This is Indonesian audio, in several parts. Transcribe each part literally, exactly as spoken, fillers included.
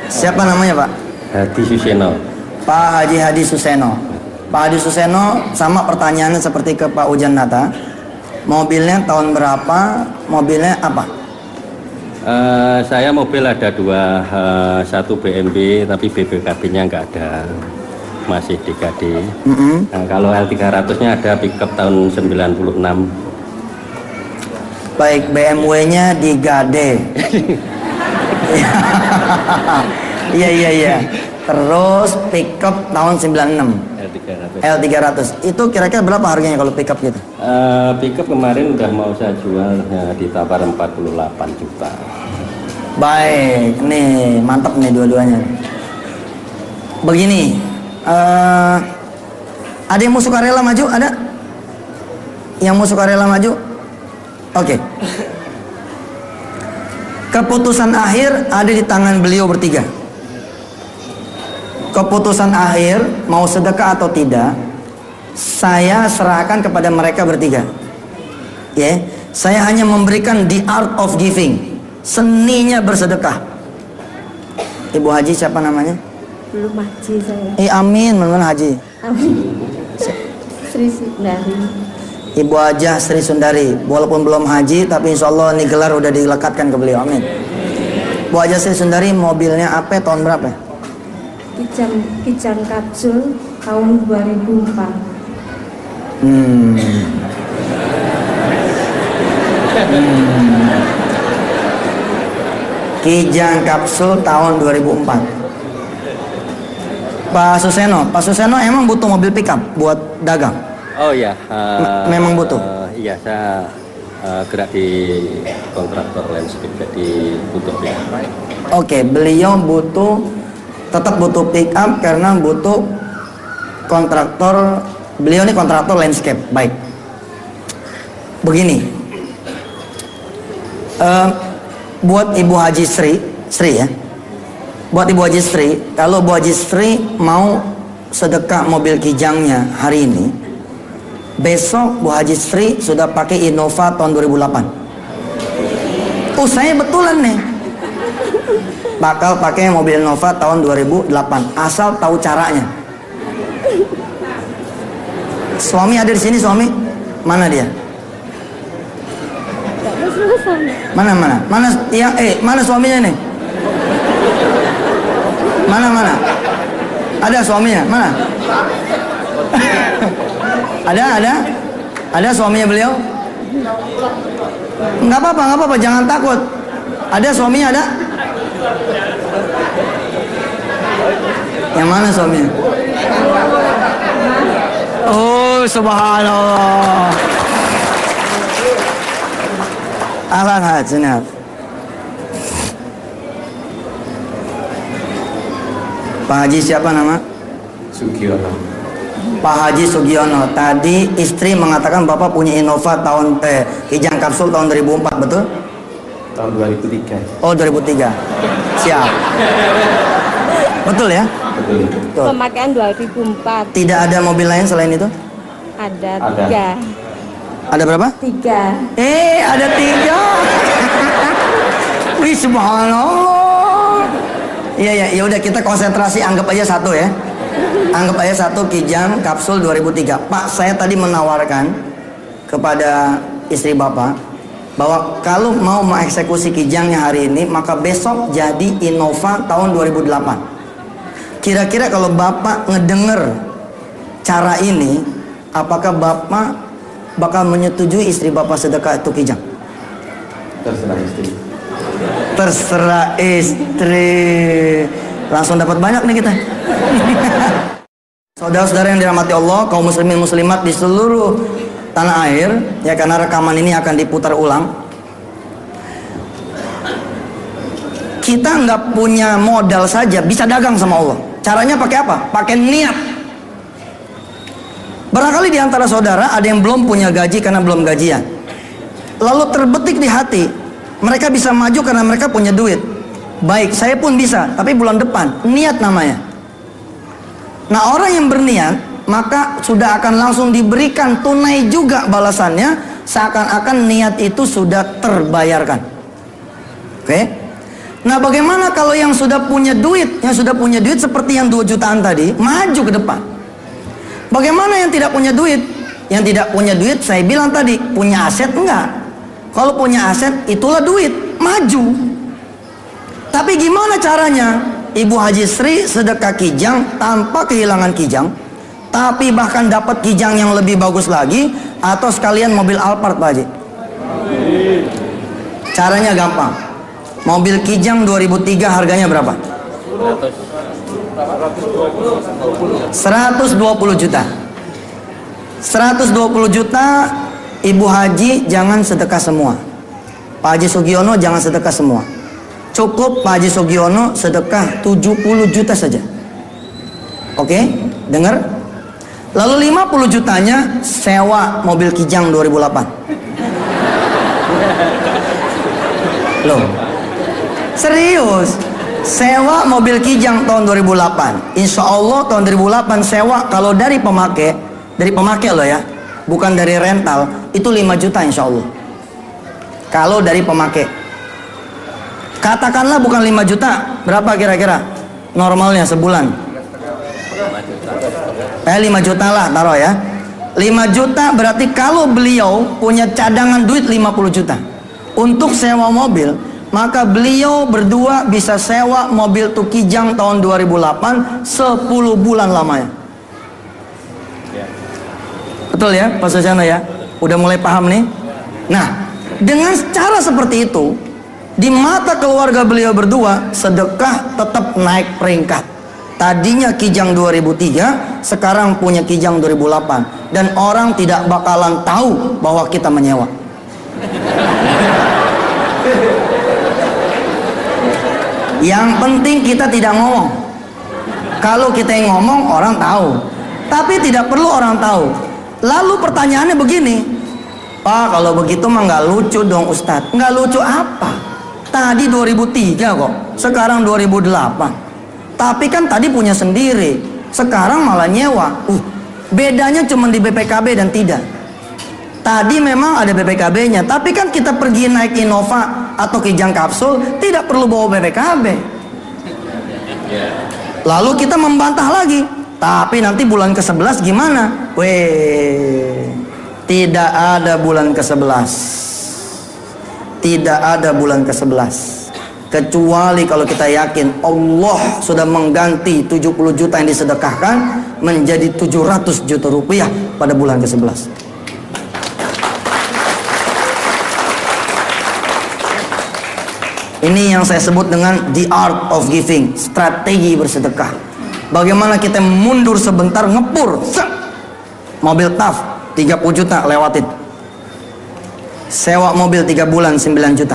Siapa namanya Pak? Hadi Suseno. Pak Haji Hadi Suseno. Pak Hadi Suseno, sama pertanyaannya seperti ke Pak Ujan Nata. Mobilnya tahun berapa? Mobilnya apa? Uh, saya mobil ada dua, uh, satu B M W tapi B B K B-nya nggak ada, masih D K D. Mm-hmm. Nah, kalau L tiga ratus-nya ada pickup tahun sembilan puluh enam. Baik, B M W-nya digade. Iya iya iya. Terus pickup tahun sembilan puluh enam. L tiga ratus. L tiga ratus. Itu kira-kira berapa harganya kalau pickup gitu? Uh, pickup kemarin udah mau saya jual ya, ditawar empat puluh delapan juta. Baik, nih mantap nih dua-duanya. Begini, uh, ada yang mau sukarela maju? Ada? Yang mau sukarela maju? Oke. Okay. Keputusan akhir ada di tangan beliau bertiga. Keputusan akhir mau sedekah atau tidak, saya serahkan kepada mereka bertiga. Ya, yeah. Saya hanya memberikan the art of giving, seninya bersedekah. Ibu Haji siapa namanya? Belum haji saya. Eh amin, mana Haji? Amin. Sri Sundari. Ibu Hajah Sri Sundari, walaupun belum haji tapi insya Allah ini gelar udah dilekatkan ke beliau, amin. Bu Hajah Sri Sundari, mobilnya apa, tahun berapa? Kijang, Kijang Kapsul tahun dua ribu empat. Hmm. hmm. Kijang Kapsul tahun dua ribu empat. Pak Suseno, Pak Suseno emang butuh mobil pickup buat dagang? Oh iya, uh, memang butuh. Uh, iya, saya uh, gerak di kontraktor landscape, jadi butuh pickup. Oke, okay, beliau butuh, tetap butuh pickup karena butuh kontraktor. Beliau ini kontraktor landscape, baik. Begini, uh, buat Ibu Haji Sri, Sri ya. Buat Ibu Haji Sri, kalau Bu Haji Sri mau sedekah mobil kijangnya hari ini, besok Bu Haji Sri sudah pakai Innova tahun dua ribu delapan. Oh, saya betulan nih. Bakal pakai mobil Innova tahun dua ribu delapan, asal tahu caranya. Suami ada di sini, suami? Mana dia? Mana mana? Mana yang eh mana suaminya nih? Mana mana? Ada suaminya? Mana? Ada, ada, ada suaminya beliau? Nggak apa-apa, nggak apa-apa, jangan takut. Ada suaminya, ada? Yang mana suaminya? Oh, subhanallah. Ahlan hajinat. Pak Haji siapa nama? Sugiono. Pak Haji Sugiono. Tadi istri mengatakan Bapak punya Innova tahun eh Kijang Kapsul tahun dua ribu empat, betul? Tahun dua ribu tiga. Oh, dua ribu tiga. Siap. Betul ya? Betul. Betul. Pemakaian dua ribu empat. Tidak ada mobil lain selain itu? Ada, Ada. tiga. Ada berapa? Tiga. Eh, ada tiga. Wih, subhanallah. Iya ya, ya udah kita konsentrasi, anggap aja satu ya. Anggap aja satu Kijang Kapsul dua ribu tiga. Pak, saya tadi menawarkan kepada istri Bapak bahwa kalau mau mengeksekusi Kijangnya hari ini, maka besok jadi Innova tahun dua ribu delapan. Kira-kira kalau Bapak ngedenger cara ini, apakah Bapak bakal menyetujui istri Bapak sedekah itu Kijang? Terserah istri. Terserah istri. Langsung dapat banyak nih kita. Saudara-saudara yang dirahmati Allah, kaum muslimin muslimat di seluruh tanah air, ya, karena rekaman ini akan diputar ulang. Kita nggak punya modal saja bisa dagang sama Allah. Caranya pakai apa? Pakai niat. Barangkali di antara saudara ada yang belum punya gaji karena belum gajian. Lalu terbetik di hati, mereka bisa maju karena mereka punya duit. Baik, saya pun bisa, tapi bulan depan. Niat namanya. Nah, orang yang berniat, maka sudah akan langsung diberikan tunai juga balasannya, seakan-akan niat itu sudah terbayarkan. Oke? Nah, bagaimana kalau yang sudah punya duit, yang sudah punya duit seperti yang dua jutaan tadi, maju ke depan. Bagaimana yang tidak punya duit? Yang tidak punya duit, saya bilang tadi, punya aset enggak? Kalau punya aset, itulah duit, maju. Tapi gimana caranya? Ibu Haji Sri sedekah kijang tanpa kehilangan kijang, tapi bahkan dapat kijang yang lebih bagus lagi, atau sekalian mobil Alphard, Pak Haji. Caranya gampang. Mobil kijang dua ribu tiga harganya berapa? seratus dua puluh juta. seratus dua puluh juta. Ibu Haji jangan sedekah semua. Pak Haji Sugiono jangan sedekah semua. Cukup Pak Haji Sugiono sedekah tujuh puluh juta saja. Oke, dengar? Lalu lima puluh jutanya sewa mobil kijang dua ribu delapan. Loh, serius, sewa mobil kijang tahun dua ribu delapan. Insya Allah tahun dua ribu delapan sewa, kalau dari pemakai, dari pemakai loh ya, bukan dari rental, itu lima juta insya Allah. Kalau dari pemakai, katakanlah bukan lima juta, berapa kira-kira normalnya sebulan? Eh lima juta lah taruh ya. lima juta berarti kalau beliau punya cadangan duit lima puluh juta untuk sewa mobil, maka beliau berdua bisa sewa mobil tuh kijang tahun dua ribu delapan sepuluh bulan lamanya. Betul ya Pak Susano ya? Udah mulai paham nih? Nah, dengan cara seperti itu, di mata keluarga beliau berdua, sedekah tetap naik peringkat. Tadinya kijang dua ribu tiga, sekarang punya kijang dua ribu delapan. Dan orang tidak bakalan tahu bahwa kita menyewa. Yang penting kita tidak ngomong. Kalau kita yang ngomong, orang tahu. Tapi tidak perlu orang tahu. Lalu pertanyaannya begini, Pak, kalau begitu mah nggak lucu dong Ustadz. Nggak lucu apa? Tadi dua ribu tiga kok, sekarang dua ribu delapan. Tapi kan tadi punya sendiri, sekarang malah nyewa. Uh, bedanya cuma di B P K B dan tidak. Tadi memang ada B P K B-nya, tapi kan kita pergi naik Innova atau kijang kapsul, tidak perlu bawa B P K B. Lalu kita membantah lagi, tapi nanti bulan ke sebelas gimana? Weh, tidak ada bulan ke sebelas. Tidak ada bulan ke sebelas. Kecuali kalau kita yakin Allah sudah mengganti tujuh puluh juta yang disedekahkan menjadi tujuh ratus juta rupiah pada bulan ke sebelas. Ini yang saya sebut dengan the art of giving, strategi bersedekah. Bagaimana kita mundur sebentar, ngepur, set, mobil T A F tiga puluh juta lewatin. Sewa mobil tiga bulan sembilan juta.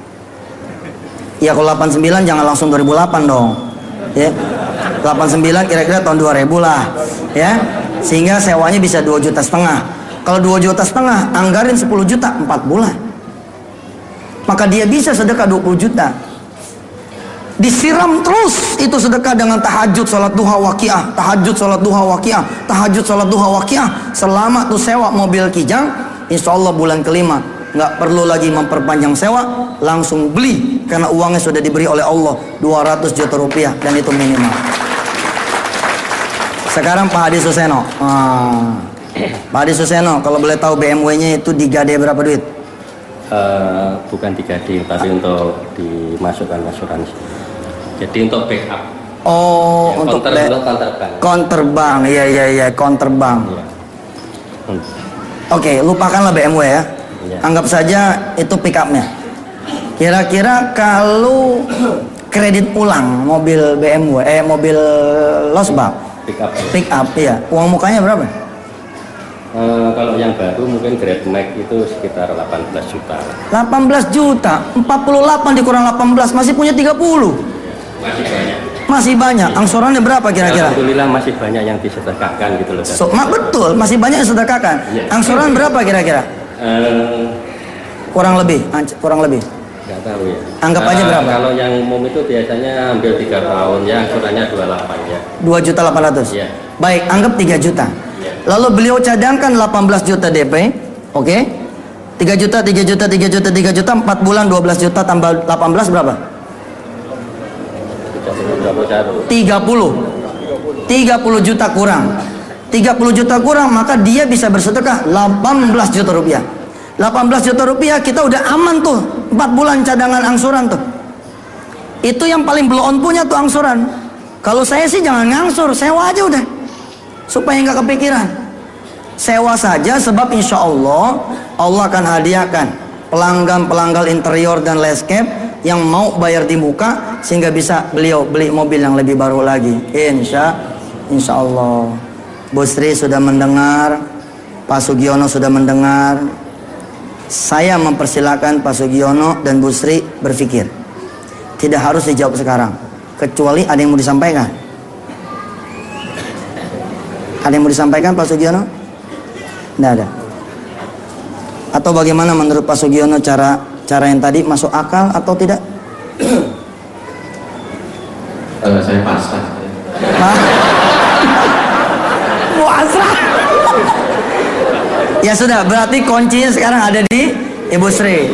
Ya kalau delapan puluh sembilan jangan langsung dua ribu delapan dong. Ya. delapan puluh sembilan kira-kira tahun dua ribu lah. Ya. Sehingga sewanya bisa dua juta setengah. Kalau dua juta setengah, anggarin sepuluh juta empat bulan. Maka dia bisa sedekah dua puluh juta. Disiram terus itu sedekah dengan tahajud, salat duha, waqiah, tahajud, salat duha, waqiah, tahajud, salat duha, waqiah. Selama tuh sewa mobil kijang, insya Allah bulan kelima nggak perlu lagi memperpanjang sewa, langsung beli karena uangnya sudah diberi oleh Allah dua ratus juta rupiah dan itu minimal. Sekarang Pak Hadi Suseno, ah, Pak Hadi Suseno, kalau boleh tahu B M W-nya itu digade berapa duit? Uh, bukan digade, tapi untuk dimasukkan asuransi. Jadi untuk backup. Oh, ya, untuk konter, konterbang. Konterbang, iya iya iya, konterbang. Ya. Hmm. Oke, lupakanlah B M W ya. Ya. Anggap saja itu pick up-nya. Kira-kira kalau kredit ulang mobil B M W, eh mobil losbak, pick up. Pick up, iya. Uang mukanya berapa? Uh, kalau yang baru mungkin Grab Max itu sekitar delapan belas juta. delapan belas juta, empat puluh delapan dikurang delapan belas masih punya tiga puluh. Masih banyak. Masih banyak. Angsurannya berapa kira-kira? Alhamdulillah masih banyak yang disedekahkan gitu loh. So, mak betul, masih banyak yang disedekahkan. Ya. Angsuran berapa kira-kira? Uh, kurang lebih, kurang lebih. Nggak tahu ya. Anggap uh, aja berapa? Kalau yang umum itu biasanya hampir tiga tahun ya, angsurannya dua puluh delapan ya. dua juta delapan ratus. Ya. Baik, anggap tiga juta. Ya. Lalu beliau cadangkan delapan belas juta D P. Oke. Okay? tiga juta, tiga juta, tiga juta, tiga juta, empat bulan dua belas juta tambah delapan belas berapa? tiga puluh. tiga puluh juta kurang. tiga puluh juta kurang, maka dia bisa bersedekah delapan belas juta rupiah. delapan belas juta rupiah kita udah aman tuh. empat bulan cadangan angsuran tuh. Itu yang paling blow on punya tuh angsuran. Kalau saya sih jangan ngangsur, sewa aja udah. Supaya nggak kepikiran. Sewa saja, sebab insya Allah Allah akan hadiahkan pelanggan-pelanggan interior dan landscape yang mau bayar di muka, sehingga bisa beliau beli mobil yang lebih baru lagi. Insya Insya Allah. Bu Sri sudah mendengar, Pak Sugiono sudah mendengar. Saya mempersilakan Pak Sugiono dan Bu Sri berpikir. Tidak harus dijawab sekarang, kecuali ada yang mau disampaikan. Ada yang mau disampaikan Pak Sugiono? Tidak ada. Atau bagaimana menurut Pak Sugiono cara cara yang tadi masuk akal atau tidak? Kalau saya pasrah. Hah? Puasa. Ya sudah, berarti kuncinya sekarang ada di Ibu Sri.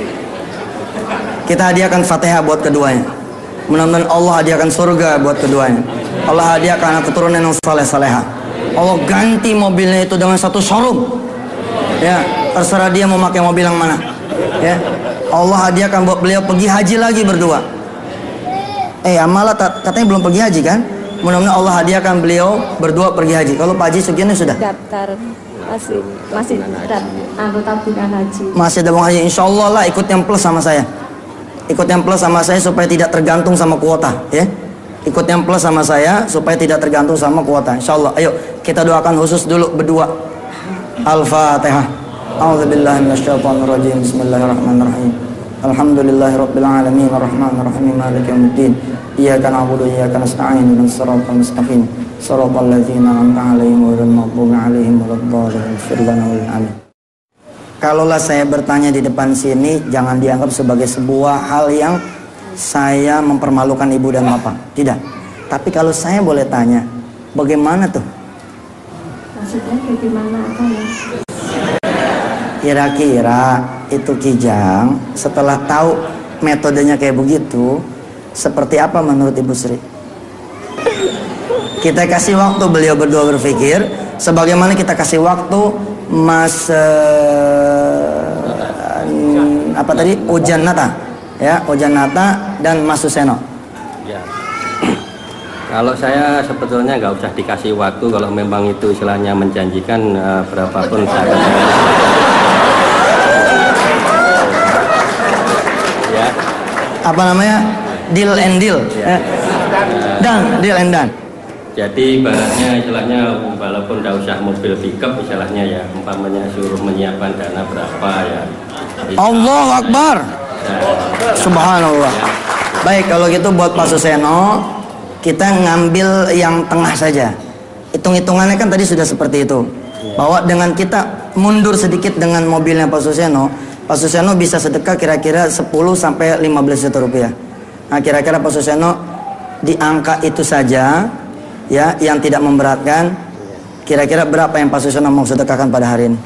Kita hadiahkan Fatihah buat keduanya. Mudah-mudahan Allah hadiahkan surga buat keduanya. Allah hadiahkan anak keturunan yang saleh saleha. Allah ganti mobilnya itu dengan satu showroom. Ya, terserah dia mau pakai mobil yang mana. Ya, Allah hadiahkan buat beliau pergi haji lagi berdua. Eh, Amala katanya belum pergi haji kan? Mudah-mudahan Allah hadiahkan beliau berdua pergi haji. Kalau Pak Haji Sugiono sudah Daftar masih masih dan anggota bukan haji. Masih ada Bang Haji. Insya Allah lah ikut yang plus sama saya. Ikut yang plus sama saya supaya tidak tergantung sama kuota, ya. Ikut yang plus sama saya supaya tidak tergantung sama kuota. Insya Allah. Ayo kita doakan khusus dulu berdua. Al-Fatihah. A'udzubillahi minasyaitonirrajim. Bismillahirrahmanirrahim. Alhamdulillahirabbil alamin arrahmanirrahim maliki yaumiddin. Iyyaka na'budu wa iyyaka nasta'in ihdinas siratal mustaqim. Shiratal ladzina an'amta 'alaihim ghairil maghdubi 'alaihim waladdallin. Ighfir lana wa amin. Kalaulah saya bertanya di depan sini, jangan dianggap sebagai sebuah hal yang saya mempermalukan ibu dan bapak. Tidak. Tapi kalau saya boleh tanya, bagaimana tuh? Maksudnya bagaimana apa ya? Kira-kira itu Kijang setelah tahu metodenya kayak begitu, seperti apa menurut Ibu Sri? Kita kasih waktu beliau berdua berpikir, sebagaimana kita kasih waktu Mas uh, apa tadi Ujan Nata, ya Ujan Nata dan Mas Suseno. Ya. Kalau saya sebetulnya nggak usah dikasih waktu, kalau memang itu istilahnya menjanjikan uh, berapapun saya. Ya. Apa namanya? Deal and deal. Ya. Ya. Dan deal and done. Jadi ibaratnya istilahnya walaupun tidak usah mobil pickup istilahnya ya, umpamanya suruh menyiapkan dana berapa ya. Allahu Akbar. Ya. Subhanallah. Ya. Baik, kalau gitu buat Pak Suseno, kita ngambil yang tengah saja. Hitung-hitungannya kan tadi sudah seperti itu. Bahwa dengan kita mundur sedikit dengan mobilnya Pak Suseno, Pak Suseno bisa sedekah kira-kira sepuluh sampai lima belas juta rupiah. Nah, kira-kira Pak Suseno di angka itu saja, ya, yang tidak memberatkan, kira-kira berapa yang Pak Suseno mau sedekahkan pada hari ini?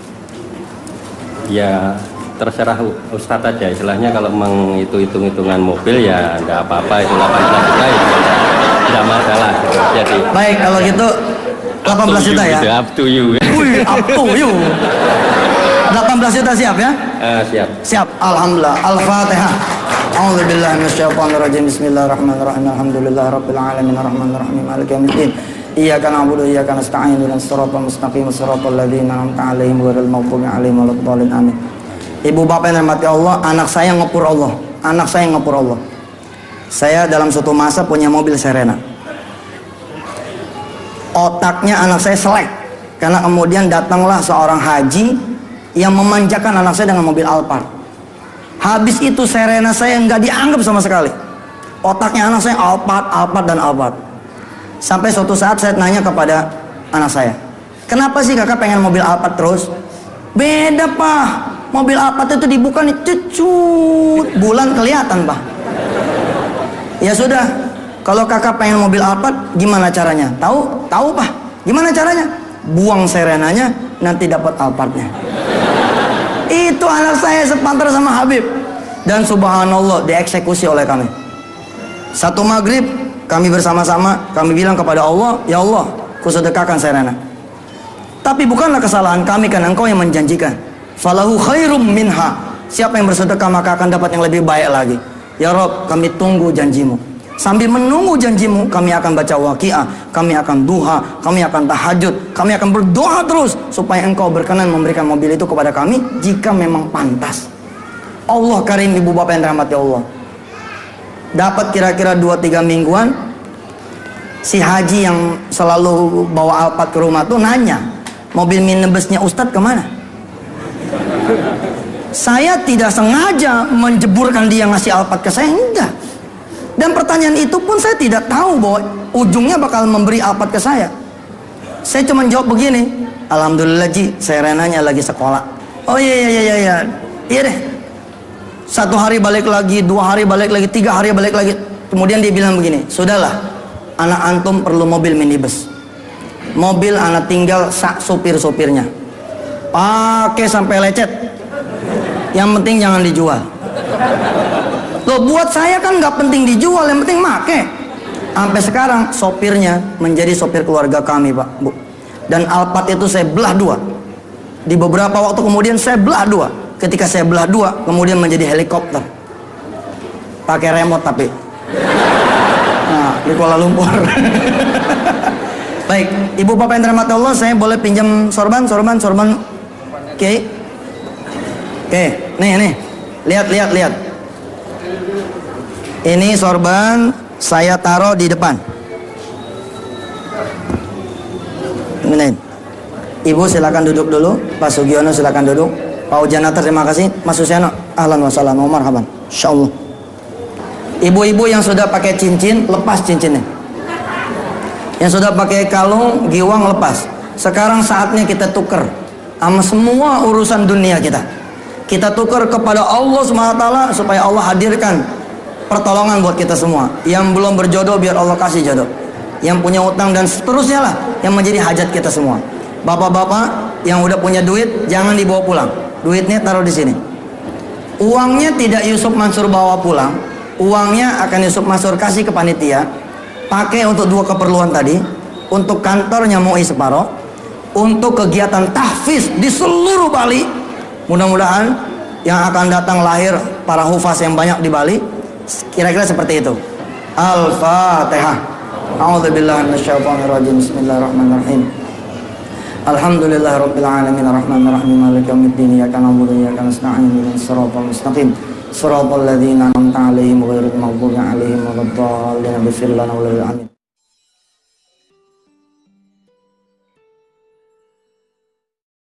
Ya terserah Ustadz aja, istilahnya kalau menghitung hitungan mobil ya nggak apa-apa, itu delapan belas juta ya tidak masalah. Jadi baik, kalau gitu delapan belas juta ya. Up to you. Wih, up to you. delapan belas juta siap ya? Uh, siap. Siap. Alhamdulillah. Al-Fatihah. A'udzubillahi minasyaitonirrajim. Bismillahirrahmanirrahim. Alhamdulillahirabbil alamin arrahmanirrahim maliki yaumiddin. Iyyaka na'budu wa iyyaka nasta'in ihdinas siratal mustaqim siratal ladzina an'amta 'alaihim ghairil maghdubi 'alaihim waladdallin. Amin. Ibu bapak yang dirahmati Allah, anak saya ngepur Allah. Anak saya ngepur Allah. Saya dalam suatu masa punya mobil Serena. Otaknya anak saya selek karena kemudian datanglah seorang haji yang memanjakan anak saya dengan mobil Alphard. Habis itu Serena saya nggak dianggap sama sekali. Otaknya anak saya Alphard, Alphard dan Alphard. Sampai suatu saat saya nanya kepada anak saya, kenapa sih kakak pengen mobil Alphard terus? Beda pak, mobil Alphard itu dibuka nih cucut, bulan kelihatan pak. Ya sudah, kalau kakak pengen mobil Alphard, gimana caranya? Tahu? Tahu pak? Gimana caranya? Buang Serenanya, nanti dapat Alphardnya. Itu anak saya sepantar sama Habib. Dan subhanallah dieksekusi oleh kami. Satu maghrib kami bersama-sama, kami bilang kepada Allah, ya Allah, kusedekahkan Serena. Tapi bukanlah kesalahan kami, kan Engkau yang menjanjikan. Falahu khairum minha. Siapa yang bersedekah maka akan dapat yang lebih baik lagi. Ya Rob, kami tunggu janjimu. Sambil menunggu janjimu, kami akan baca waqiah, kami akan duha, kami akan tahajud, kami akan berdoa terus supaya Engkau berkenan memberikan mobil itu kepada kami jika memang pantas. Allah karim, ibu bapak yang dirahmati Allah. Dapat kira-kira dua tiga mingguan, si haji yang selalu bawa Alphard ke rumah tuh nanya, mobil minibusnya Ustadz kemana? Saya tidak sengaja menjeburkan dia ngasih Alphard ke saya, enggak. Dan pertanyaan itu pun saya tidak tahu bahwa ujungnya bakal memberi Alphard ke saya. Saya cuma jawab begini, alhamdulillah Ji, saya Renanya lagi sekolah. Oh iya iya iya iya, iya deh. Satu hari balik lagi, dua hari balik lagi, tiga hari balik lagi. Kemudian dia bilang begini, sudahlah, anak antum perlu mobil minibus. Mobil anak tinggal sak sopir-sopirnya. Pakai sampai lecet. Yang penting jangan dijual. Loh, buat saya kan nggak penting dijual, yang penting make. Sampai sekarang sopirnya menjadi sopir keluarga kami, Pak, Bu. Dan Alphard itu saya belah dua. Di beberapa waktu kemudian saya belah dua. Ketika saya belah dua, kemudian menjadi helikopter. Pakai remote tapi. Nah, di Kuala Lumpur. Baik, ibu bapak yang dirahmati Allah, saya boleh pinjam sorban, sorban, sorban. Oke. Okay. Oke, okay. nih, nih. Lihat, lihat, lihat. Ini sorban saya taruh di depan. Ini. Ibu silakan duduk dulu. Pak Sugiono silakan duduk. Pak Ujanata terima kasih. Mas Susiano, ahlan wa salam wa marhaban. Insyaallah. Ibu-ibu yang sudah pakai cincin, lepas cincinnya. Yang sudah pakai kalung, giwang, lepas. Sekarang saatnya kita tuker sama semua urusan dunia kita. Kita tuker kepada Allah subhanahu wa taala supaya Allah hadirkan pertolongan buat kita semua. Yang belum berjodoh biar Allah kasih jodoh. Yang punya utang dan seterusnya lah yang menjadi hajat kita semua. Bapak-bapak yang udah punya duit jangan dibawa pulang. Duitnya taruh di sini. Uangnya tidak Yusuf Mansur bawa pulang. Uangnya akan Yusuf Mansur kasih ke panitia. Pakai untuk dua keperluan tadi. Untuk kantornya M U I Separoh. Untuk kegiatan tahfiz di seluruh Bali. Mudah-mudahan yang akan datang lahir para hufaz yang banyak di Bali. Kira-kira seperti itu. Al-Fatihah. A'udzubillahi minasyaitonirrajim. Bismillahirrahmanirrahim. Alhamdulillahirabbil alamin arrahmanir rahim maliki yaumiddin iyyaka na'budu wa iyyaka nasta'in ihdinas siratal mustaqim siratal ladzina an'amta 'alaihim ghairil maghdubi 'alaihim waladdallin. Bismillahirrahmanirrahim.